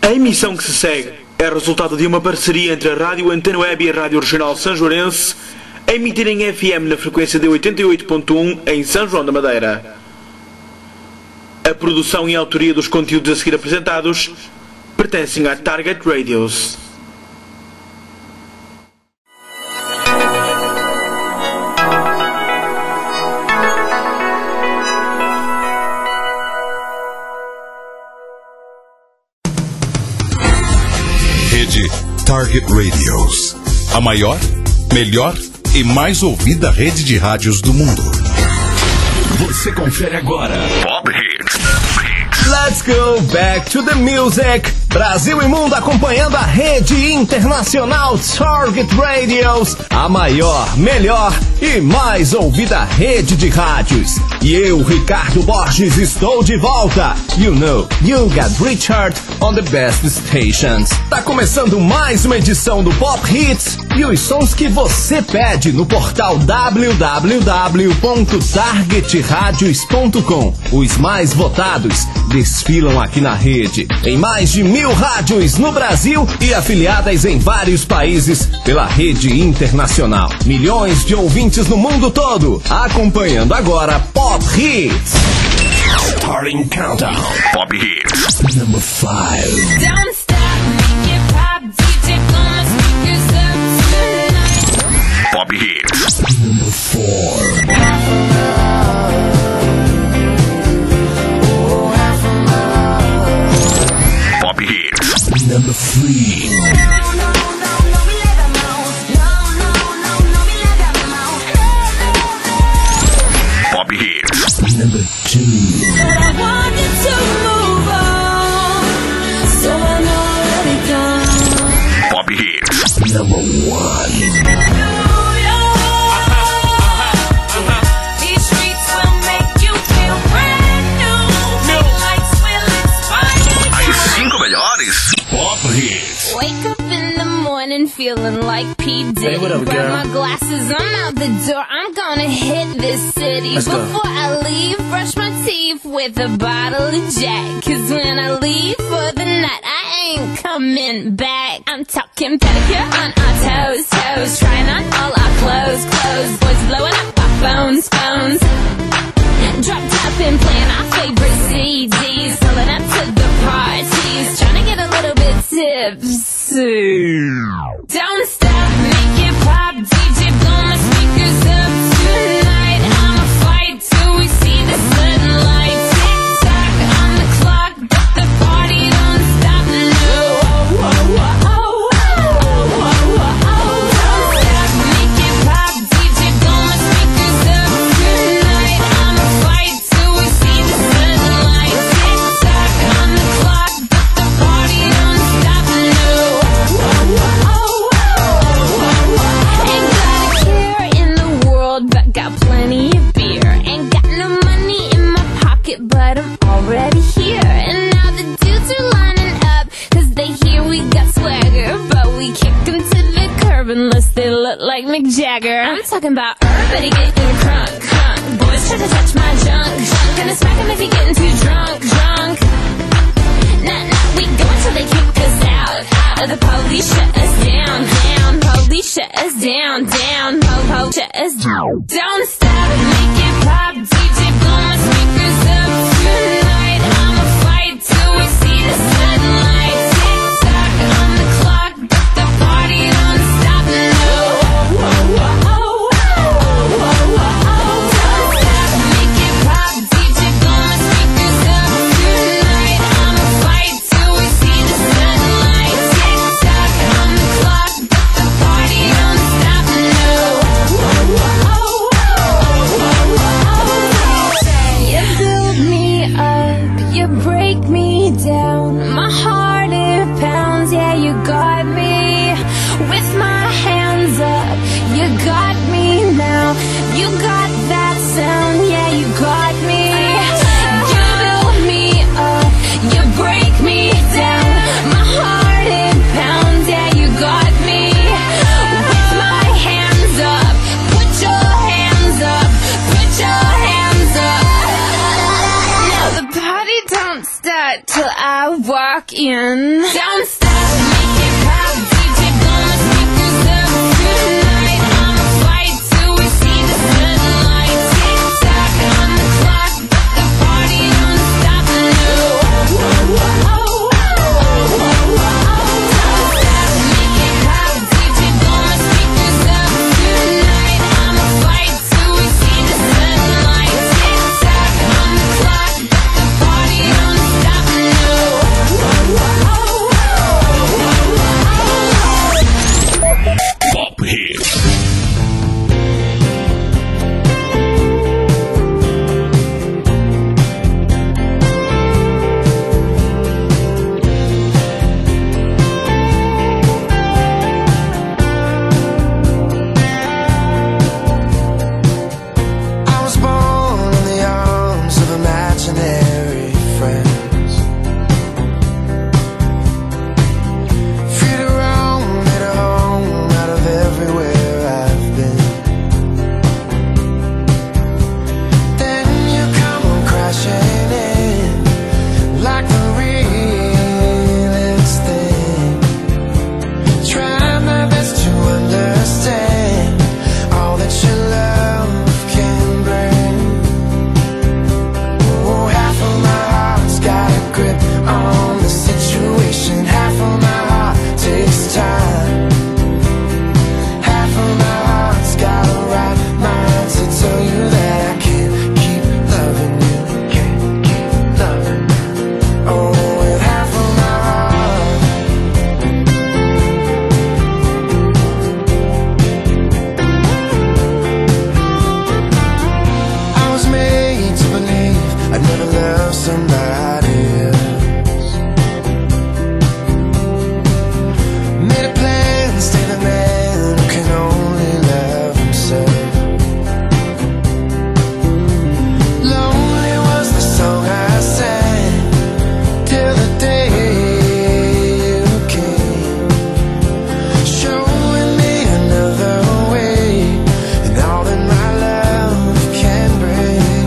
A emissão que se segue é resultado de uma parceria entre a Rádio Antena Web e a Rádio Regional Sanjoarense, a emitir em FM na frequência de 88.1 em São João da Madeira. A produção e a autoria dos conteúdos a seguir apresentados pertencem à Target Radios. Rede Target Radios, a maior, melhor e mais ouvida rede de rádios do mundo. Você confere agora Pop Hits. Let's go back to the music. Brasil e mundo acompanhando a rede internacional Target Radios, a maior, melhor e mais ouvida rede de rádios. E eu, Ricardo Borges, estou de volta. You know, you got Richard on the best stations. Tá começando mais uma edição do Pop Hits e os sons que você pede no portal www.targetradios.com. Os mais votados desfilam aqui na rede, em mais de 1000 rádios no Brasil e afiliadas em vários países pela rede internacional. Milhões de ouvintes no mundo todo, acompanhando agora Pop Hits. Starting countdown. Pop Hits. Number 5. Don't stop, make it pop, DJ blow my speakers up tonight. Pop Hits. Number 4. Pop Hits. Number 3. Pop Hits. Number 2. I wanted to move on, so I know let it go. Pop Hits. Number 1. These streets will make you feel brand new. The lights will inspire As you. 5 melhores. Pop Hits. Wake up in the morning feeling like P. Diddy. Hey, what up, Grab girl? my glasses, I'm out the door. I'm gonna hit this city. Let's go. Before I leave, brush my teeth with a bottle of Jack. Cause when I leave for the night, I ain't coming back. I'm talking pedicure on our toes, toes. Trying on all our clothes, clothes. Boys blowing up our phones, phones. Drop top and playing our favorite CDs. Pulling up to the parties. Trying to get a little bit tipsy. Don't stop, make it pop. DJ blow my speakers up tonight. I'ma fight till we see the sunlight. Tick tock on the clock, but the party don't stop. No. Don't stop, make it pop. DJ blow my speakers up tonight. I'ma fight till we see the sunlight. Tick tock on the clock, but the party don't stop. No. Ain't got a care in the world, but got plenty of beer. Ain't got no money in my pocket, but I'm already here. And now the dudes are lining up, cause they hear we got swagger. But we kick them to the curb unless they look like Mick Jagger. I'm talking about everybody getting crunk, crunk. Boys try to touch my junk, junk. Gonna smack him if he getting too drunk, drunk. Nah, we go until they kick us out. The police shut us down, down. Police shut us down, down. Po, shut us down. Don't stop, make it pop. DJ blow my speakers up tonight. I'ma fight till we see the sunlight. Tick tock on the clock, but the party don't stop. No. Don't stop, make it pop. DJ blow my speakers up tonight. I'ma fight till we see the sunlight. Tick tock on the clock, but the party don't stop. No. till I walk in. Don't stop, make it pop, DJ blow my speakers up tonight. I'ma fight till we see the sunlight. Tick tock on the clock, but the party don't stop. No. Don't stop, make it pop, DJ blow my speakers up tonight. I'ma fight till we see the sunlight. Tick tock on the clock, but the party don't stop. No. Pop Hits. I was born in the arms of imaginary friends. Free to roam, made a home out of everywhere I've been. Then you come on crashing in like the realest thing. Try my best to understand all that your love can bring. Oh, half of my heart's got a grip on the situation. Half of my heart takes time. Half of my heart's got a right mind to tell you that I can't keep loving you. Can't keep loving you. Oh, with half of my heart. I was made to believe I'd never love somebody else. Made a plan, stay the man who can only love himself. Lonely was the song I sang till the day you came, showing me another way and all that my love can bring.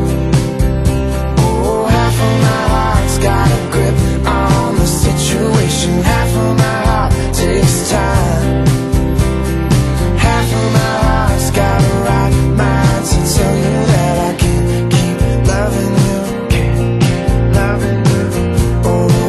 Oh, half of my heart's got a grip on the situation. Half of my heart takes time. Half of my heart's got a right mind to tell you that I can't keep loving you. Can't keep loving you. Oh,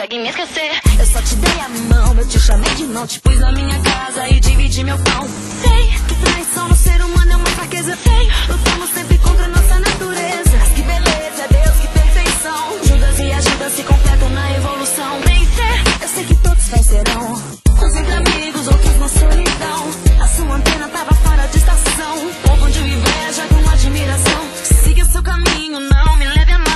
consegue me esquecer. Eu só te dei a mão, eu te chamei de não, te pus na minha casa e dividi meu pão. Sei que traição no ser humano é uma fraqueza. Sei, lutamos sempre contra a nossa natureza. Mas que beleza, Deus, que perfeição. Judas e ajudas se completam na evolução. Vencer, eu sei que todos vencerão. Uns entre amigos, outros na solidão. A sua antena tava fora de estação. Um pouco de inveja com admiração. Siga seu caminho, não me leve a mão.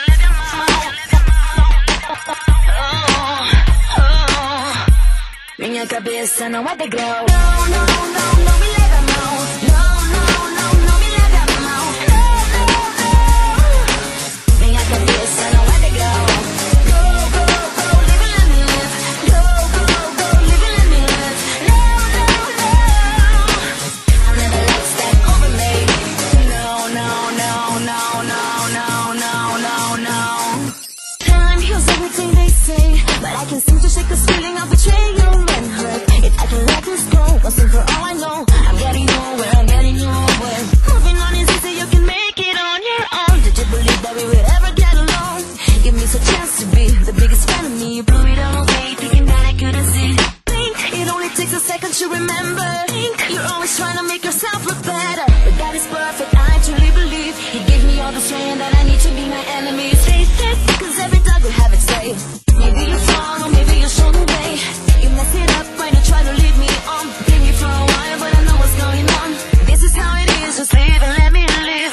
Minha cabeça não é degrau. Não, não, não, não me leve a mão. Não, não, não, não me leve a mão. Não, não, não. Minha cabeça não é degrau. Go, go, go, live and let me live. Go, go, go, live and let me live. No, no, no. I'll never let step over me. No, no, no, no, no, no, no, no, no. Time heals everything they say, but I can seem to shake this feeling of betrayal. If I can let this go, once and for all I know, I'm getting nowhere, I'm getting nowhere. Moving on is easy, you can make it on your own. Did you believe that we would ever get along? Give me a chance to be the biggest fan of me. You blew it all away, thinking that I couldn't see. Think it only takes a second to remember. Think you're always trying to make yourself look better, but God is perfect, I truly believe. He gave me all the strength that I need to be my enemy. Face it, cause every dog will have its day. Maybe you fall, or maybe you show the way. You mess it up when you try to lead me on. Blame me for a while, but I know what's going on. This is how it is, just live and let me live.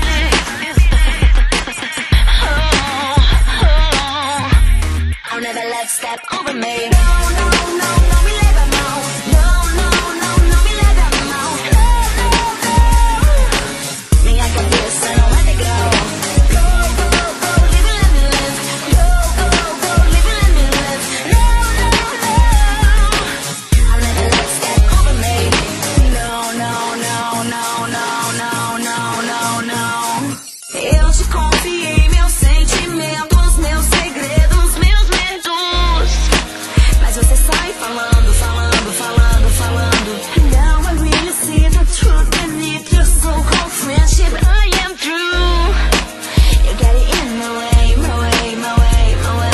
I'll never let step over me. No, no, no, no me leve a mão. No, no, no, no me leve a mão. No, no, no. Minha cabeça não é degrau. Go, go, go, live and let me live. Go, go, go, live and let me live. No, no, no. I'll never let step over me. No, no, no, no, no, no, no, no, no. Eu te confiei meus sentimentos, meus segredos, meus medos. Mas você sai falando, falando, falando, falando. Now I really see the truth beneath your so-called friendship. I am true. You got it in my way, my way, my way, my way.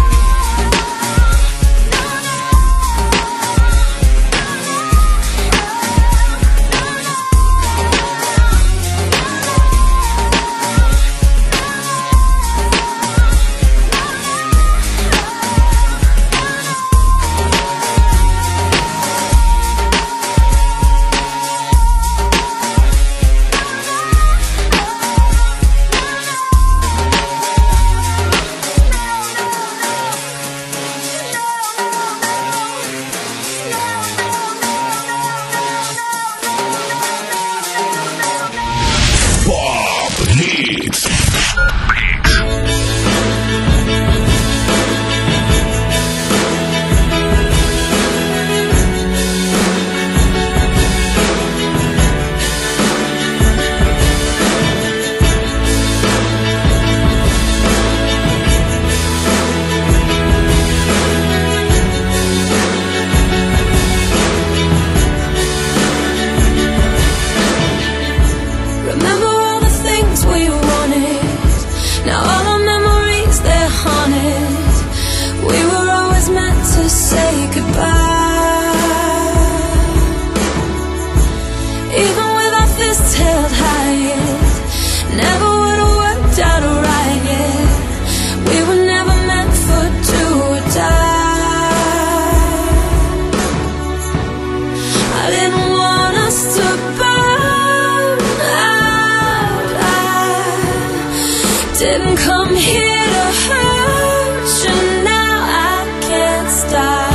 Didn't come here to hurt you, now I can't stop.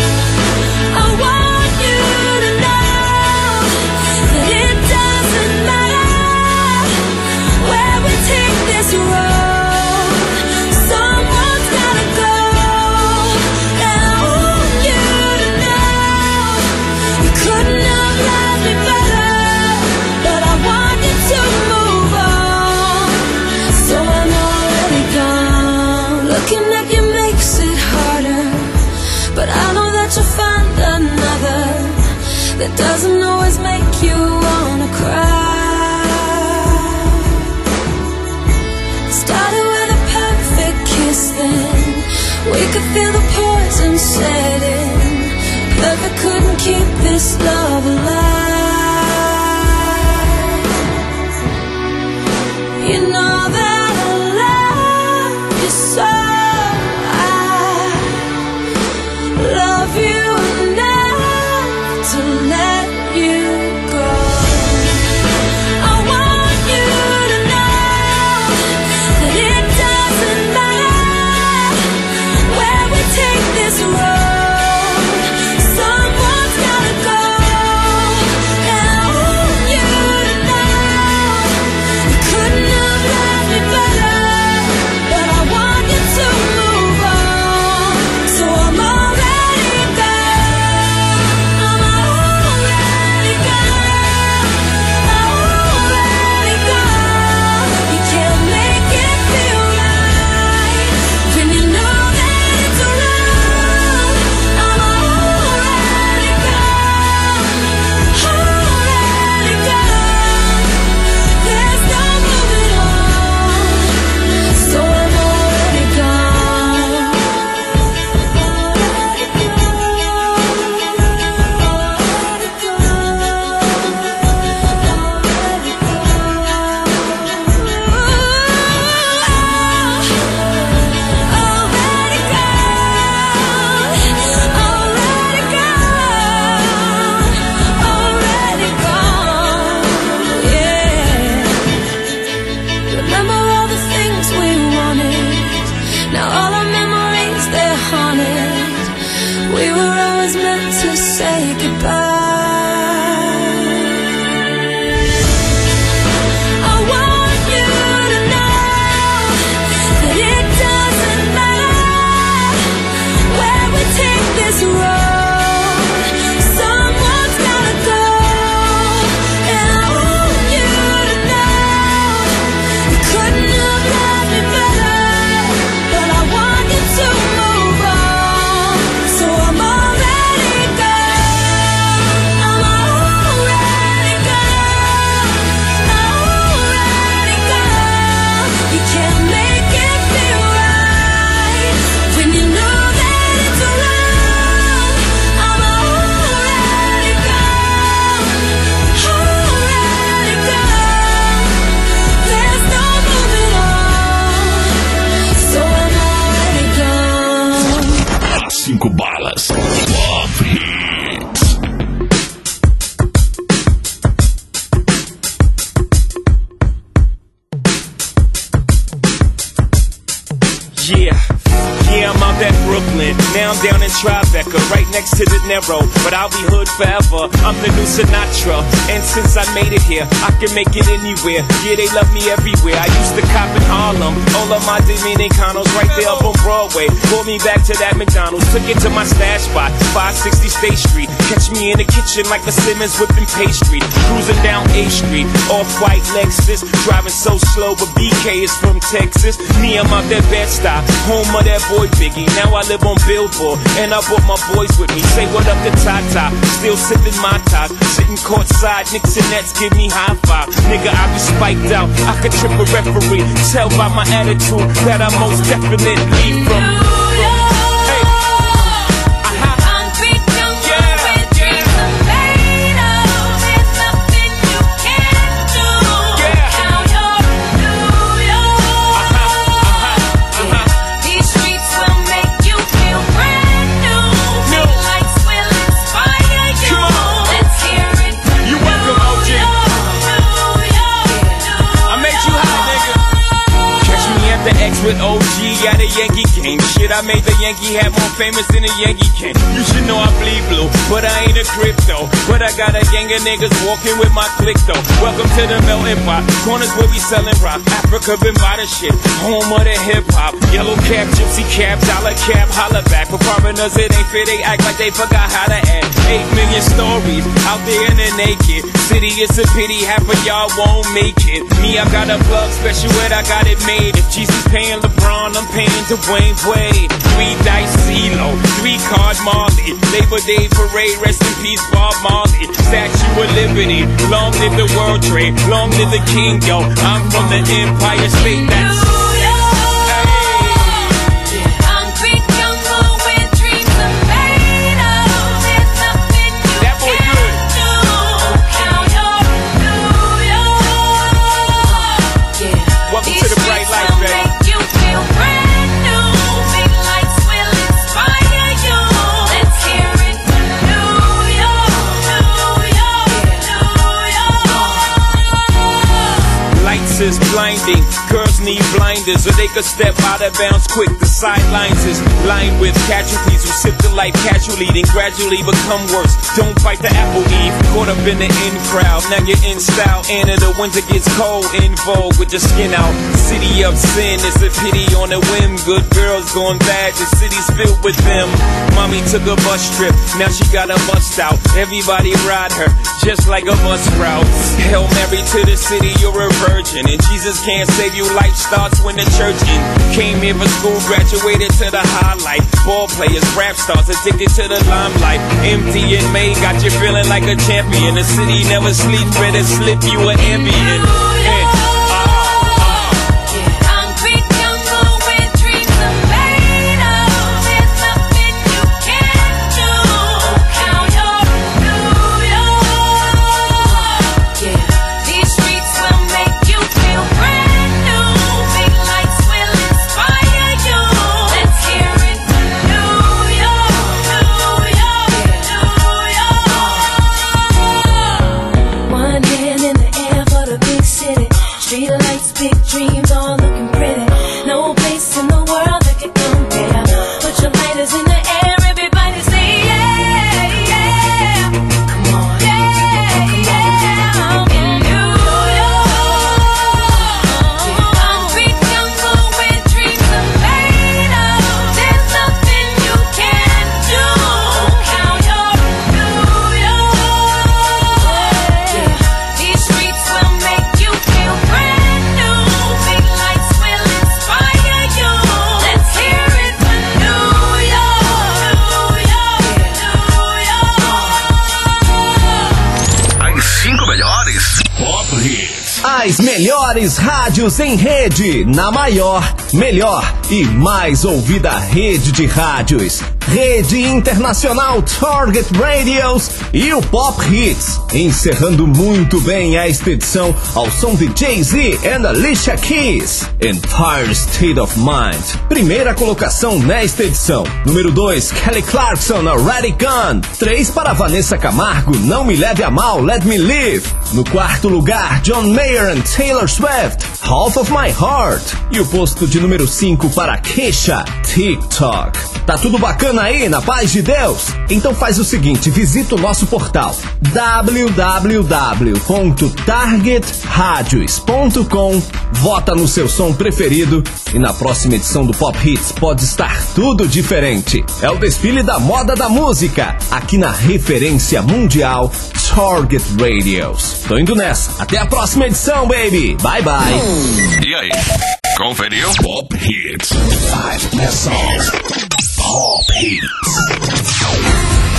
I want you to know that it doesn't matter where we take this road. Someone's gotta go, and I want you to know you couldn't have loved me better, but I want you to move on. So I'm already gone. Looking at you makes it harder, but I know that you'll find another that doesn't always make you wanna cry. Started with a perfect kiss, then We could feel the poison setting, but we couldn't keep this love alive. You know that I love you so. I love you enough to let you go. I want you to know that it doesn't matter where we take this road. Someone's gotta go, and I want you to know you couldn't have loved me better, but I want you to move on. So I'm already gone. I'm already gone. Already gone. You can't make it feel right when you know that it's wrong. I'm already gone. Already gone. There's no moving on. So I'm already gone. Remember all the things we wanted. Now all our memories, they're haunted. We were always meant to say goodbye. I want you to know that it doesn't matter where we take this road. Someone's gotta go, and I want you to know you couldn't have loved me better, but I want you to move on. So I'm already gone. I'm already gone. Already gone. You can't make it feel right when you know that it's wrong. I'm already gone. Already gone. There's no moving on. So I'm already gone. 5 balas. Love Hits. Yeah, I'm out at Brooklyn. Now I'm down in Tribeca, right next to De Niro. But I'll be hood forever. I'm the new Sinatra. And since I made it here, I can make it anywhere. Yeah, they love me everywhere. I used to cop in Harlem. All of my Dominicanos right there up on Broadway. Pulled me back to that McDonald's. Took it to my stash spot, 560 State Street. Catch me in the kitchen like a Simmons whipping pastry. Cruising down A Street, off-white Lexus. Driving so slow, but BK is from Texas. Me, I'm out that Bed-Stuy, home of that boy Biggie. Now I live on Billboard, and I brought my boys with me. Say what up to Tata, still sipping my top. Sitting courtside, Knicks and Nets give me high five. Nigga, I be spiked out, I could trip a referee. Tell by my attitude that I most definitely from. Hey. Concrete jungle with dreams of made of. There's nothing you can't do. Now you're New York. These streets will make you feel brand new. The lights will inspire you. Let's hear it from You welcome, OG. I made you hot, nigga. Catch me at the X with OG at a Yankee game. Shit, I made the Yankee hat more famous than a Yankee can. You should know I bleed blue, but I ain't a crypto. But I got a gang of niggas walking with my click though. Welcome to the melting pot. Corners where we selling rock. Africa been by the shit. Home of the hip hop. Yellow cap, gypsy cap, dollar cap, holla back. For foreigners it ain't fair, they act like they forgot how to act. 8 million stories out there in the naked city. It's a pity half of y'all won't make it. Me, I got a plug special and I got it made. If Jesus paying LeBron, I'm paying Dwayne Wade. 3 dice CeeLo, 3 card Marley. Labor Day parade, rest in peace Bob Marley. Statue of Liberty, long live the World Trade, long live the King, yo. I'm from the Empire State. That's Concrete jungle. blinding. Girls need blinders so they could step out of bounds quick. The sidelines is lined with casualties who sip the life casually, then gradually become worse. Don't bite the apple, Eve. Caught up in the in crowd, now you're in style. And in the winter gets cold, in vogue with your skin out. City of sin, it's a pity on a whim. Good girls gone bad, the city's filled with them. Mommy took a bus trip, now she got a bust out. Everybody ride her, just like a bus route. Hail Mary to the city, you're a virgin. And Jesus can't save you, life starts when the church in. Came here for school, graduated to the highlight. Ball players, rap stars, addicted to the limelight. Empty in May, got you feeling like a champion. The city never sleeps, better slip you an ambient. As melhores rádios em rede, na maior, melhor e mais ouvida rede de rádios. Rede Internacional Target Radios e o Pop Hits, encerrando muito bem esta edição ao som de Jay-Z and Alicia Keys, Empire State of Mind. Primeira colocação nesta edição. Número 2, Kelly Clarkson, Already Gone. 3 para Vanessa Camargo, Não Me Leve a Mal, Let Me Live. No quarto lugar, John Mayer and Taylor Swift, Half of My Heart. E o posto de número 5 para Kesha, TikTok. Tá tudo bacana aí, na paz de Deus? Então faz o seguinte, visita o nosso portal www.targetradios.com, vota no seu som preferido e na próxima edição do Pop Hits pode estar tudo diferente. É o desfile da moda da música, aqui na referência mundial Target Radios. Tô indo nessa, até a próxima edição, baby! Bye bye! E aí, conferiu? Pop Hits. 5 best songs. Pop Hits.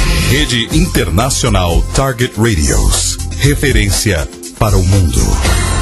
Rede Internacional Target Radios. Referência para o mundo.